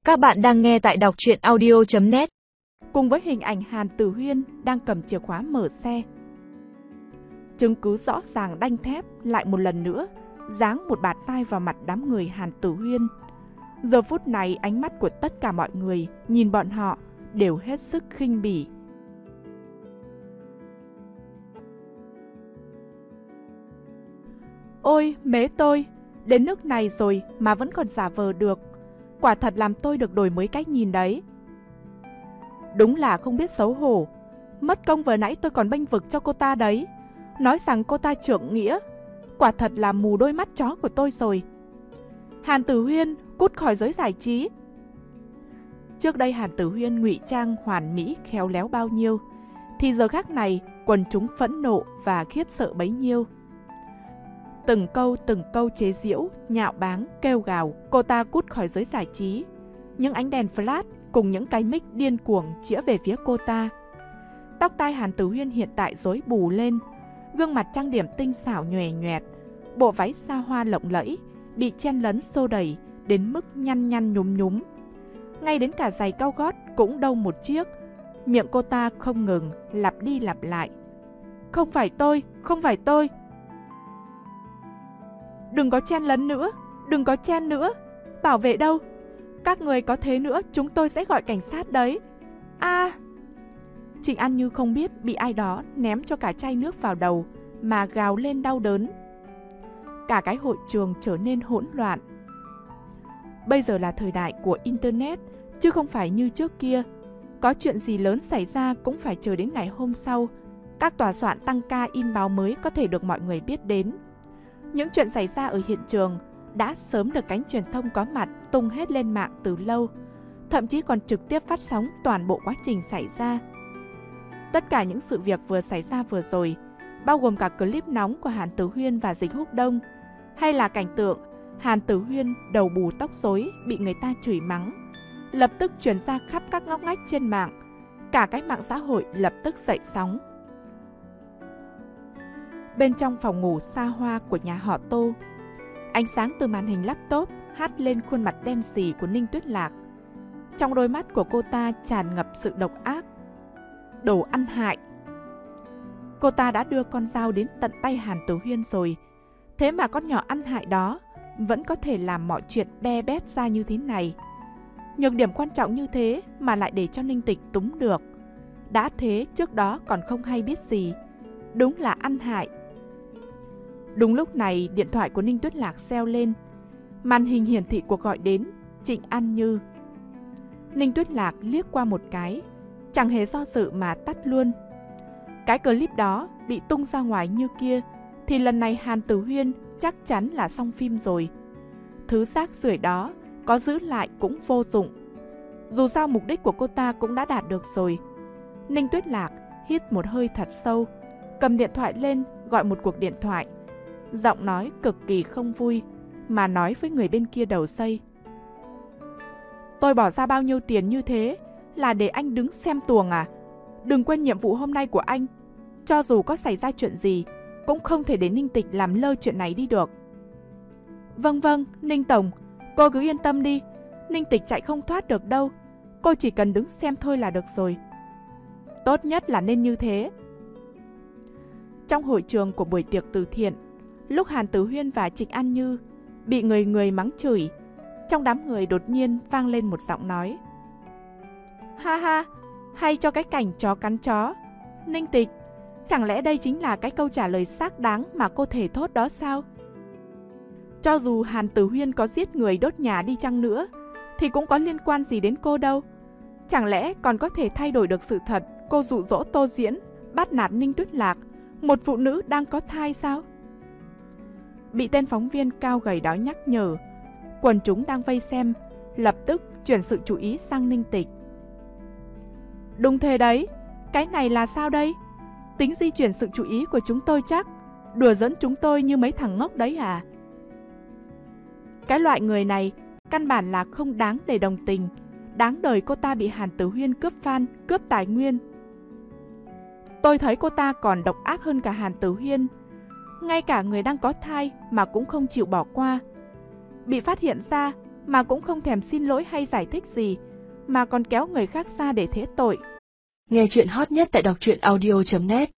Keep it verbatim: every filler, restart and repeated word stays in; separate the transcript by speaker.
Speaker 1: Các bạn đang nghe tại đọc truyện audio chấm net.
Speaker 2: Cùng với hình ảnh Hàn Tử Huyên đang cầm chìa khóa mở xe. Chứng cứ rõ ràng đanh thép lại một lần nữa giáng một bạt tai vào mặt đám người Hàn Tử Huyên. Giờ phút này ánh mắt của tất cả mọi người nhìn bọn họ đều hết sức khinh bỉ. Ôi, mế tôi, đến nước này rồi mà vẫn còn giả vờ được. Quả thật làm tôi được đổi mới cách nhìn đấy. Đúng là không biết xấu hổ. Mất công vừa nãy tôi còn bênh vực cho cô ta đấy. Nói rằng cô ta trượng nghĩa. Quả thật là mù đôi mắt chó của tôi rồi. Hàn Tử Huyên, cút khỏi giới giải trí. Trước đây Hàn Tử Huyên ngụy trang hoàn mỹ khéo léo bao nhiêu, thì giờ khắc này quần chúng phẫn nộ và khiếp sợ bấy nhiêu. Từng câu từng câu chế giễu, nhạo báng, kêu gào cô ta cút khỏi giới giải trí. Những ánh đèn flash cùng những cái mic điên cuồng chĩa về phía cô ta. Tóc tai Hàn Tử Huyên hiện tại rối bù lên, gương mặt trang điểm tinh xảo nhòe nhoẹt, bộ váy xa hoa lộng lẫy bị chen lấn xô đẩy đến mức nhăn nhăn nhúm nhúm. Ngay đến cả giày cao gót cũng đâu một chiếc. Miệng cô ta không ngừng lặp đi lặp lại: Không phải tôi, không phải tôi. Đừng có chen lấn nữa, đừng có chen nữa. Bảo vệ đâu? Các người có thế nữa chúng tôi sẽ gọi cảnh sát đấy. A à. Trịnh An Như không biết bị ai đó ném cho cả chai nước vào đầu mà gào lên đau đớn. Cả cái hội trường trở nên hỗn loạn. Bây giờ là thời đại của Internet, chứ không phải như trước kia. Có chuyện gì lớn xảy ra cũng phải chờ đến ngày hôm sau. Các tòa soạn tăng ca in báo mới có thể được mọi người biết đến. Những chuyện xảy ra ở hiện trường đã sớm được cánh truyền thông có mặt tung hết lên mạng từ lâu, thậm chí còn trực tiếp phát sóng toàn bộ quá trình xảy ra. Tất cả những sự việc vừa xảy ra vừa rồi, bao gồm cả clip nóng của Hàn Tử Huyên và Dịch Húc Đông, hay là cảnh tượng Hàn Tử Huyên đầu bù tóc rối bị người ta chửi mắng, lập tức truyền ra khắp các ngóc ngách trên mạng. Cả cái mạng xã hội lập tức dậy sóng. Bên trong phòng ngủ xa hoa của nhà họ Tô, ánh sáng từ màn hình laptop hắt lên khuôn mặt đen sì của Ninh Tuyết Lạc. Trong đôi mắt của cô ta tràn ngập sự độc ác. Đồ ăn hại. Cô ta đã đưa con dao đến tận tay Hàn Tử Huyên rồi, thế mà con nhỏ ăn hại đó vẫn có thể làm mọi chuyện be bét ra như thế này. Nhược điểm quan trọng như thế mà lại để cho Ninh Tịch túng được. Đã thế trước đó còn không hay biết gì. Đúng là ăn hại. Đúng lúc này điện thoại của Ninh Tuyết Lạc reo lên. Màn hình hiển thị cuộc gọi đến Trịnh An Như. Ninh Tuyết Lạc liếc qua một cái, chẳng hề do dự mà tắt luôn. Cái clip đó bị tung ra ngoài như kia thì lần này Hàn Tử Huyên chắc chắn là xong phim rồi. Thứ rác rưởi đó có giữ lại cũng vô dụng. Dù sao mục đích của cô ta cũng đã đạt được rồi. Ninh Tuyết Lạc hít một hơi thật sâu, cầm điện thoại lên gọi một cuộc điện thoại. Giọng nói cực kỳ không vui mà nói với người bên kia đầu dây: Tôi bỏ ra bao nhiêu tiền như thế là để anh đứng xem tuồng à? Đừng quên nhiệm vụ hôm nay của anh. Cho dù có xảy ra chuyện gì cũng không thể để Ninh Tịch làm lơ chuyện này đi được. Vâng vâng, Ninh Tổng, cô cứ yên tâm đi. Ninh Tịch chạy không thoát được đâu. Cô chỉ cần đứng xem thôi là được rồi. Tốt nhất là nên như thế. Trong hội trường của buổi tiệc từ thiện, lúc Hàn Tử Huyên và Trịnh An Như bị người người mắng chửi, trong đám người đột nhiên vang lên một giọng nói: Ha ha, hay cho cái cảnh chó cắn chó. Ninh Tịch, chẳng lẽ đây chính là cái câu trả lời xác đáng mà cô thề thốt đó sao? Cho dù Hàn Tử Huyên có giết người đốt nhà đi chăng nữa thì cũng có liên quan gì đến cô đâu. Chẳng lẽ còn có thể thay đổi được sự thật cô dụ dỗ Tô Diễn bắt nạt Ninh Tuyết Lạc, một phụ nữ đang có thai sao? Bị tên phóng viên cao gầy đó nhắc nhở, quần chúng đang vây xem lập tức chuyển sự chú ý sang Ninh Tịch. Đúng thế đấy, cái này là sao đây? Tính di chuyển sự chú ý của chúng tôi chắc? Đùa giỡn chúng tôi như mấy thằng ngốc đấy à? Cái loại người này căn bản là không đáng để đồng tình. Đáng đời cô ta bị Hàn Tử Huyên cướp fan, cướp tài nguyên. Tôi thấy cô ta còn độc ác hơn cả Hàn Tử Huyên. Ngay cả người đang có thai mà cũng không chịu bỏ qua. Bị phát hiện ra mà cũng không thèm xin lỗi hay giải thích gì, mà còn kéo người khác ra để thế tội.
Speaker 3: Nghe chuyện hot nhất tại đọc truyện audio chấm net.